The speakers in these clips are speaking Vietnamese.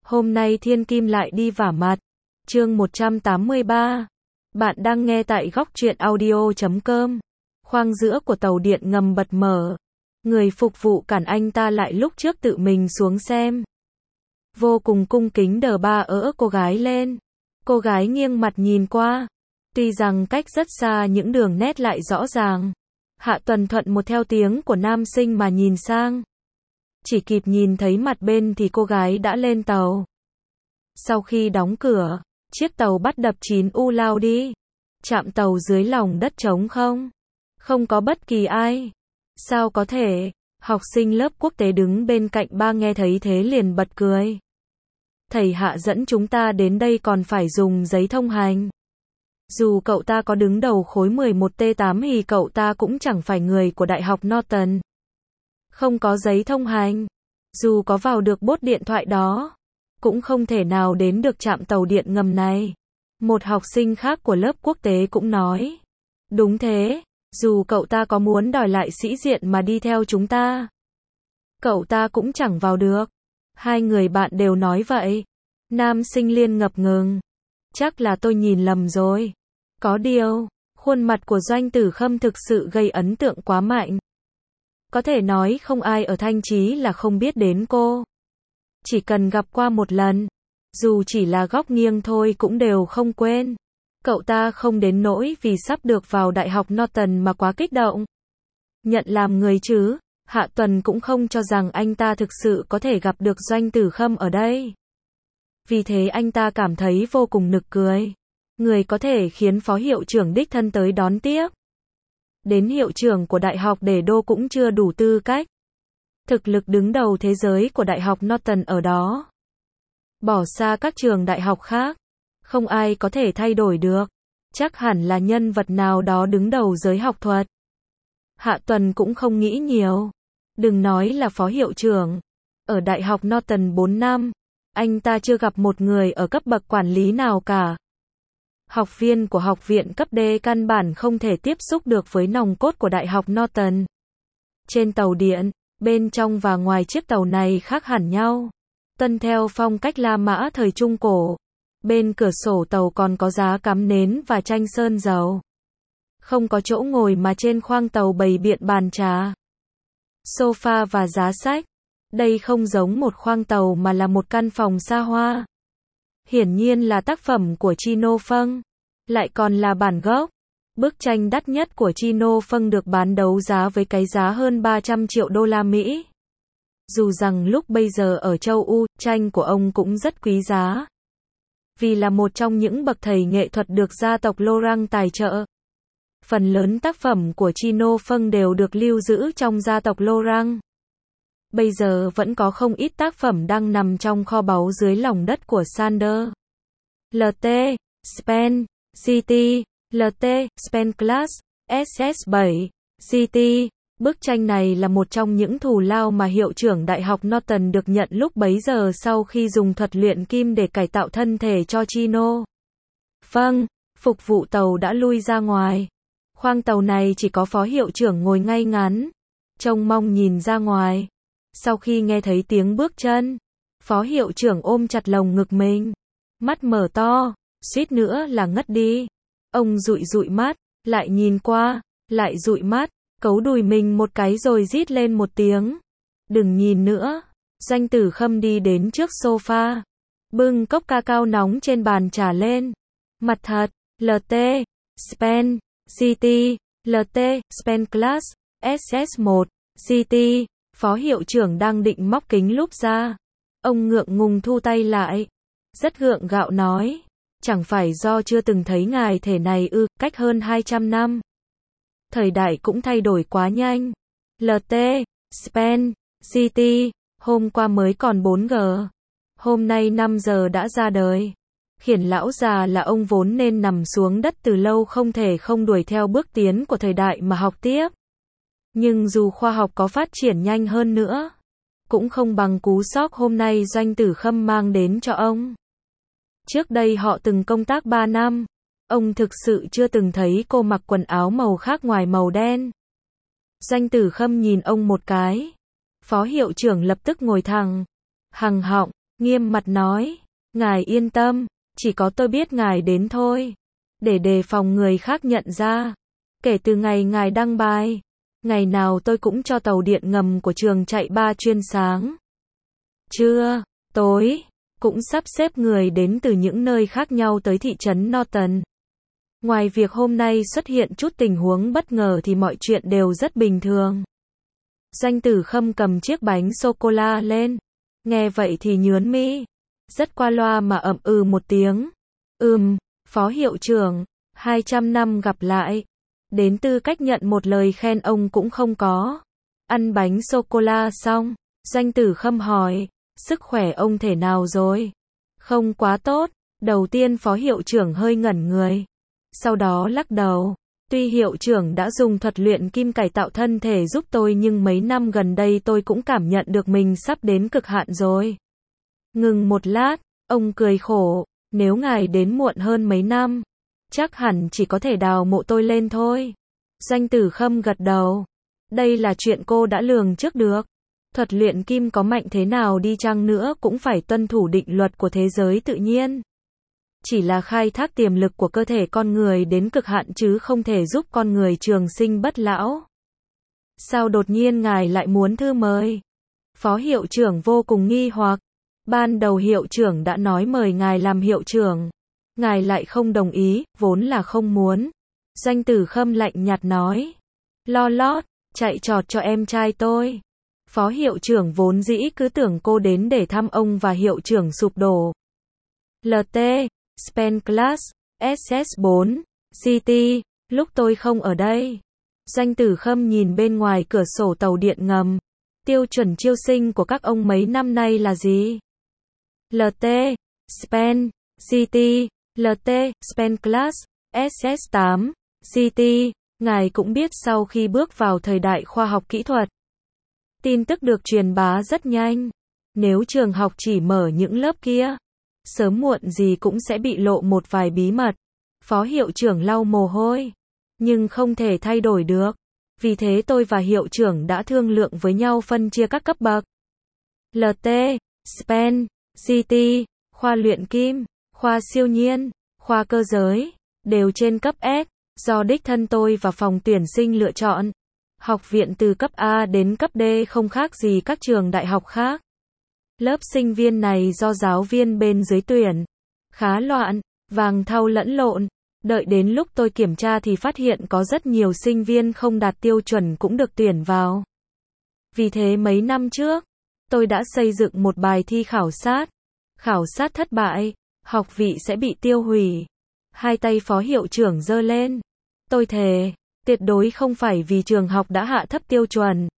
Hôm nay Thiên Kim lại đi vả mặt. Chương 183. Bạn đang nghe tại góc truyện audio.com. Khoang giữa của tàu điện ngầm bật mở. Người phục vụ cản anh ta lại lúc trước tự mình xuống xem. Vô cùng cung kính đờ ba cô gái lên. Cô gái nghiêng mặt nhìn qua. Tuy rằng cách rất xa những đường nét lại rõ ràng. Hạ Tuần thuận một theo tiếng của nam sinh mà nhìn sang. Chỉ kịp nhìn thấy mặt bên thì cô gái đã lên tàu. Sau khi đóng cửa, chiếc tàu bắt đập 9U lao đi. Trạm tàu dưới lòng đất trống không. Không có bất kỳ ai. Sao có thể? Học sinh lớp quốc tế đứng bên cạnh ba nghe thấy thế liền bật cười. Thầy Hạ dẫn chúng ta đến đây còn phải dùng giấy thông hành. Dù cậu ta có đứng đầu khối 11T8 thì cậu ta cũng chẳng phải người của Đại học Norton. Không có giấy thông hành. Dù có vào được bốt điện thoại đó, cũng không thể nào đến được trạm tàu điện ngầm này. Một học sinh khác của lớp quốc tế cũng nói. Đúng thế, dù cậu ta có muốn đòi lại sĩ diện mà đi theo chúng ta, cậu ta cũng chẳng vào được. Hai người bạn đều nói vậy. Nam sinh Liên ngập ngừng. Chắc là tôi nhìn lầm rồi. Có điều, khuôn mặt của Doanh Tử Khâm thực sự gây ấn tượng quá mạnh. Có thể nói không ai ở Thanh Chí là không biết đến cô. Chỉ cần gặp qua một lần, dù chỉ là góc nghiêng thôi cũng đều không quên. Cậu ta không đến nỗi vì sắp được vào Đại học Norton mà quá kích động. Nhận làm người chứ, Hạ Tuần cũng không cho rằng anh ta thực sự có thể gặp được Doanh Tử Khâm ở đây. Vì thế anh ta cảm thấy vô cùng nực cười. Người có thể khiến phó hiệu trưởng đích thân tới đón tiếp. Đến hiệu trưởng của Đại học Đề Đô cũng chưa đủ tư cách. Thực lực đứng đầu thế giới của Đại học Norton ở đó. Bỏ xa các trường đại học khác, không ai có thể thay đổi được. Chắc hẳn là nhân vật nào đó đứng đầu giới học thuật. Hạ Tuần cũng không nghĩ nhiều. Đừng nói là phó hiệu trưởng. Ở Đại học Norton 4 năm, anh ta chưa gặp một người ở cấp bậc quản lý nào cả. Học viên của học viện cấp D căn bản không thể tiếp xúc được với nòng cốt của Đại học Norton. Trên tàu điện, bên trong và ngoài chiếc tàu này khác hẳn nhau. Tuân theo phong cách La Mã thời Trung Cổ. Bên cửa sổ tàu còn có giá cắm nến và tranh sơn dầu. Không có chỗ ngồi mà trên khoang tàu bày biện bàn trà, sofa và giá sách. Đây không giống một khoang tàu mà là một căn phòng xa hoa. Hiển nhiên là tác phẩm của Chino Phâng, lại còn là bản gốc. Bức tranh đắt nhất của Chino Phâng được bán đấu giá với cái giá hơn 300 triệu đô la Mỹ. Dù rằng lúc bây giờ ở châu Âu, tranh của ông cũng rất quý giá. Vì là một trong những bậc thầy nghệ thuật được gia tộc Lorang tài trợ. Phần lớn tác phẩm của Chino Phâng đều được lưu giữ trong gia tộc Lorang. Bây giờ vẫn có không ít tác phẩm đang nằm trong kho báu dưới lòng đất của Sander. LT, Spen, GT, LT, Spen Class, SS7, GT. Bức tranh này là một trong những thù lao mà hiệu trưởng Đại học Norton được nhận lúc bấy giờ sau khi dùng thuật luyện kim để cải tạo thân thể cho Chino Phâng. Phục vụ tàu đã lui ra ngoài. Khoang tàu này chỉ có phó hiệu trưởng ngồi ngay ngắn, trông mong nhìn ra ngoài. Sau khi nghe thấy tiếng bước chân, phó hiệu trưởng ôm chặt lồng ngực mình, mắt mở to, suýt nữa là ngất đi. Ông dụi dụi mắt, lại nhìn qua, lại dụi mắt, cấu đùi mình một cái rồi rít lên một tiếng. Đừng nhìn nữa. Doanh Tử Khâm đi đến trước sofa, bưng cốc ca cao nóng trên bàn trà lên. Mặt thật, LT, Spen, GT, LT, Spen Class, SS1, GT. Phó hiệu trưởng đang định móc kính lúp ra. Ông ngượng ngùng thu tay lại. Rất gượng gạo nói. Chẳng phải do chưa từng thấy ngài thể này ư, cách hơn 200 năm. Thời đại cũng thay đổi quá nhanh. LT, Spen, GT, hôm qua mới còn 4G. Hôm nay 5 giờ đã ra đời. Khiển lão già là ông vốn nên nằm xuống đất từ lâu không thể không đuổi theo bước tiến của thời đại mà học tiếp. Nhưng dù khoa học có phát triển nhanh hơn nữa, cũng không bằng cú sốc hôm nay Doanh Tử Khâm mang đến cho ông. Trước đây họ từng công tác 3 năm. Ông thực sự chưa từng thấy cô mặc quần áo màu khác ngoài màu đen. Doanh Tử Khâm nhìn ông một cái. Phó hiệu trưởng lập tức ngồi thẳng, hằng họng, nghiêm mặt nói, ngài yên tâm, chỉ có tôi biết ngài đến thôi, để đề phòng người khác nhận ra. Kể từ ngày ngài đăng bài, ngày nào tôi cũng cho tàu điện ngầm của trường chạy 3 chuyến sáng, trưa, tối, cũng sắp xếp người đến từ những nơi khác nhau tới thị trấn Norton. Ngoài việc hôm nay xuất hiện chút tình huống bất ngờ thì mọi chuyện đều rất bình thường. Doanh Tử Khâm cầm chiếc bánh sô-cô-la lên. Nghe vậy thì nhướng mi. Rất qua loa mà ậm ừ một tiếng. Phó hiệu trưởng, 200 năm gặp lại. Đến tư cách nhận một lời khen ông cũng không có. Ăn bánh sô-cô-la xong, Doanh Tử Khâm hỏi, sức khỏe ông thế nào rồi? Không quá tốt. Đầu tiên phó hiệu trưởng hơi ngẩn người. Sau đó lắc đầu. Tuy hiệu trưởng đã dùng thuật luyện kim cải tạo thân thể giúp tôi nhưng mấy năm gần đây tôi cũng cảm nhận được mình sắp đến cực hạn rồi. Ngừng một lát, ông cười khổ, nếu ngài đến muộn hơn mấy năm, chắc hẳn chỉ có thể đào mộ tôi lên thôi. Doanh Tử Khâm gật đầu. Đây là chuyện cô đã lường trước được. Thuật luyện kim có mạnh thế nào đi chăng nữa cũng phải tuân thủ định luật của thế giới tự nhiên. Chỉ là khai thác tiềm lực của cơ thể con người đến cực hạn chứ không thể giúp con người trường sinh bất lão. Sao đột nhiên ngài lại muốn thư mời? Phó hiệu trưởng vô cùng nghi hoặc. Ban đầu hiệu trưởng đã nói mời ngài làm hiệu trưởng. Ngài lại không đồng ý, vốn là không muốn. Doanh Tử Khâm lạnh nhạt nói. Lo lót, chạy trọt cho em trai tôi. Phó hiệu trưởng vốn dĩ cứ tưởng cô đến để thăm ông và hiệu trưởng sụp đổ. LT, Spenclass, SS4, CT, lúc tôi không ở đây. Doanh Tử Khâm nhìn bên ngoài cửa sổ tàu điện ngầm. Tiêu chuẩn chiêu sinh của các ông mấy năm nay là gì? LT, Spen, CT, LT, Spenclass, SS8, CT. Ngài cũng biết sau khi bước vào thời đại khoa học kỹ thuật, tin tức được truyền bá rất nhanh. Nếu trường học chỉ mở những lớp kia, sớm muộn gì cũng sẽ bị lộ một vài bí mật. Phó hiệu trưởng lau mồ hôi. Nhưng không thể thay đổi được. Vì thế tôi và hiệu trưởng đã thương lượng với nhau phân chia các cấp bậc. LT, Spen, CT, khoa luyện kim, khoa siêu nhiên, khoa cơ giới, đều trên cấp S, do đích thân tôi và phòng tuyển sinh lựa chọn. Học viện từ cấp A đến cấp D không khác gì các trường đại học khác. Lớp sinh viên này do giáo viên bên dưới tuyển. Khá loạn, vàng thau lẫn lộn. Đợi đến lúc tôi kiểm tra thì phát hiện có rất nhiều sinh viên không đạt tiêu chuẩn cũng được tuyển vào. Vì thế mấy năm trước, tôi đã xây dựng một bài thi khảo sát. Khảo sát thất bại, học vị sẽ bị tiêu hủy. Hai tay phó hiệu trưởng giơ lên. Tôi thề, tuyệt đối không phải vì trường học đã hạ thấp tiêu chuẩn.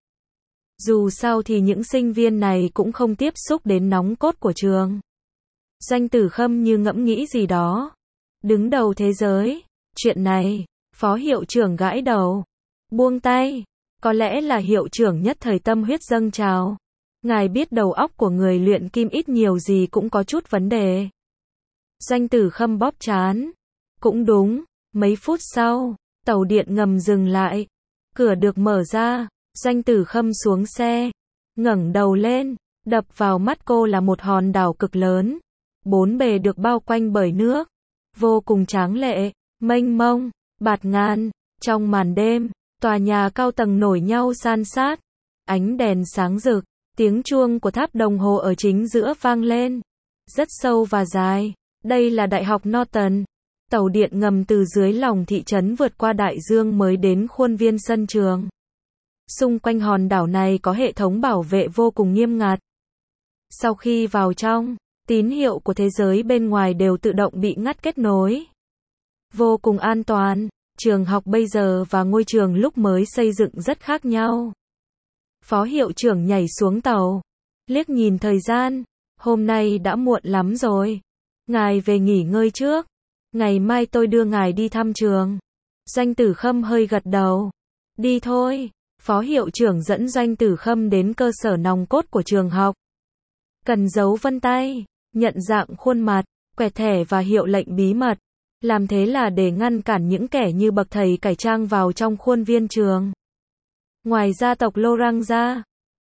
Dù sao thì những sinh viên này cũng không tiếp xúc đến nóng cốt của trường. Doanh Tử Khâm như ngẫm nghĩ gì đó. Đứng đầu thế giới, chuyện này, phó hiệu trưởng gãi đầu. Buông tay, có lẽ là hiệu trưởng nhất thời tâm huyết dâng trào. Ngài biết đầu óc của người luyện kim ít nhiều gì cũng có chút vấn đề. Doanh Tử Khâm bóp trán. Cũng đúng, mấy phút sau, tàu điện ngầm dừng lại. Cửa được mở ra. Doanh Tử Khâm xuống xe, ngẩng đầu lên, đập vào mắt cô là một hòn đảo cực lớn, bốn bề được bao quanh bởi nước, vô cùng tráng lệ, mênh mông, bạt ngàn. Trong màn đêm, tòa nhà cao tầng nổi nhau san sát, ánh đèn sáng rực, tiếng chuông của tháp đồng hồ ở chính giữa vang lên, rất sâu và dài. Đây là Đại học Norton. Tàu điện ngầm từ dưới lòng thị trấn vượt qua đại dương mới đến khuôn viên sân trường. Xung quanh hòn đảo này có hệ thống bảo vệ vô cùng nghiêm ngặt. Sau khi vào trong, tín hiệu của thế giới bên ngoài đều tự động bị ngắt kết nối. Vô cùng an toàn. Trường học bây giờ và ngôi trường lúc mới xây dựng rất khác nhau. Phó hiệu trưởng nhảy xuống tàu, liếc nhìn thời gian. Hôm nay đã muộn lắm rồi. Ngài về nghỉ ngơi trước. Ngày mai tôi đưa ngài đi thăm trường. Doanh Tử Khâm hơi gật đầu. Đi thôi. Phó hiệu trưởng dẫn Doanh Tử Khâm đến cơ sở nòng cốt của trường học. Cần dấu vân tay, nhận dạng khuôn mặt, quẹt thẻ và hiệu lệnh bí mật. Làm thế là để ngăn cản những kẻ như bậc thầy cải trang vào trong khuôn viên trường. Ngoài gia tộc Lorang ra,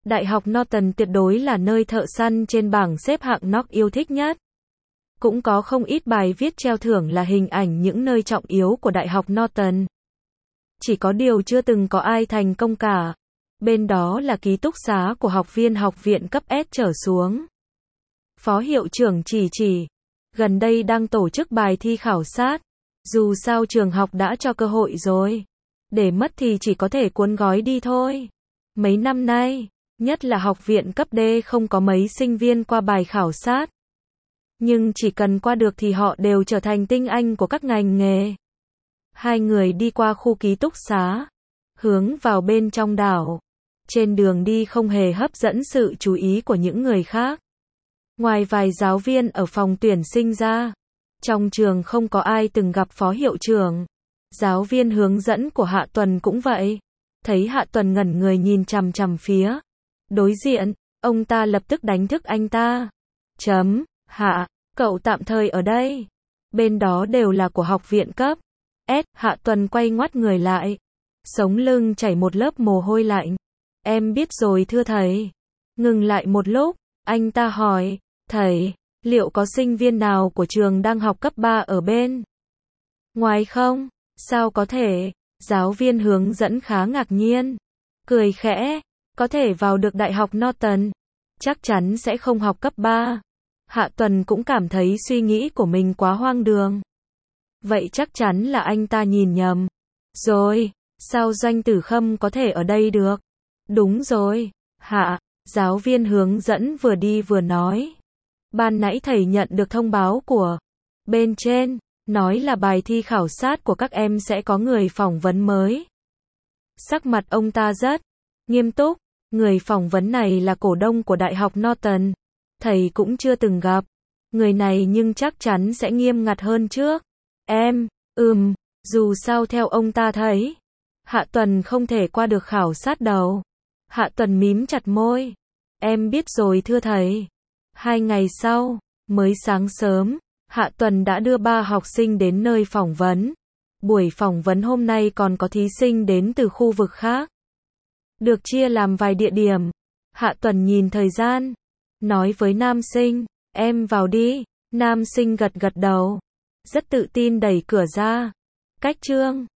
Đại học Norton tuyệt đối là nơi thợ săn trên bảng xếp hạng NOC yêu thích nhất. Cũng có không ít bài viết treo thưởng là hình ảnh những nơi trọng yếu của Đại học Norton. Chỉ có điều chưa từng có ai thành công cả. Bên đó là ký túc xá của học viên học viện cấp S trở xuống. Phó hiệu trưởng chỉ, gần đây đang tổ chức bài thi khảo sát. Dù sao trường học đã cho cơ hội rồi. Để mất thì chỉ có thể cuốn gói đi thôi. Mấy năm nay, nhất là học viện cấp D không có mấy sinh viên qua bài khảo sát. Nhưng chỉ cần qua được thì họ đều trở thành tinh anh của các ngành nghề. Hai người đi qua khu ký túc xá, hướng vào bên trong đảo. Trên đường đi không hề hấp dẫn sự chú ý của những người khác. Ngoài vài giáo viên ở phòng tuyển sinh ra, trong trường không có ai từng gặp phó hiệu trưởng. Giáo viên hướng dẫn của Hạ Tuần cũng vậy. Thấy Hạ Tuần ngẩn người nhìn chằm chằm phía đối diện, ông ta lập tức đánh thức anh ta. Hạ, cậu tạm thời ở đây. Bên đó đều là của học viện cấp S. Hạ Tuần quay ngoắt người lại. Sống lưng chảy một lớp mồ hôi lạnh. Em biết rồi thưa thầy. Ngừng lại một lúc, anh ta hỏi, thầy, liệu có sinh viên nào của trường đang học cấp 3 ở bên ngoài không? Sao có thể? Giáo viên hướng dẫn khá ngạc nhiên. Cười khẽ, có thể vào được Đại học Norton. Chắc chắn sẽ không học cấp 3. Hạ Tuần cũng cảm thấy suy nghĩ của mình quá hoang đường. Vậy chắc chắn là anh ta nhìn nhầm. Rồi, sao Doanh Tử Khâm có thể ở đây được? Đúng rồi, Hạ, giáo viên hướng dẫn vừa đi vừa nói. Ban nãy thầy nhận được thông báo của bên trên, nói là bài thi khảo sát của các em sẽ có người phỏng vấn mới. Sắc mặt ông ta rất nghiêm túc, người phỏng vấn này là cổ đông của Đại học Norton. Thầy cũng chưa từng gặp người này nhưng chắc chắn sẽ nghiêm ngặt hơn trước. Dù sao theo ông ta thấy, Hạ Tuần không thể qua được khảo sát đầu. Hạ Tuần mím chặt môi. Em biết rồi thưa thầy. 2 ngày sau, mới sáng sớm, Hạ Tuần đã đưa 3 học sinh đến nơi phỏng vấn. Buổi phỏng vấn hôm nay còn có thí sinh đến từ khu vực khác. Được chia làm vài địa điểm. Hạ Tuần nhìn thời gian, nói với nam sinh, em vào đi. Nam sinh gật gật đầu, rất tự tin đẩy cửa ra. Cách chương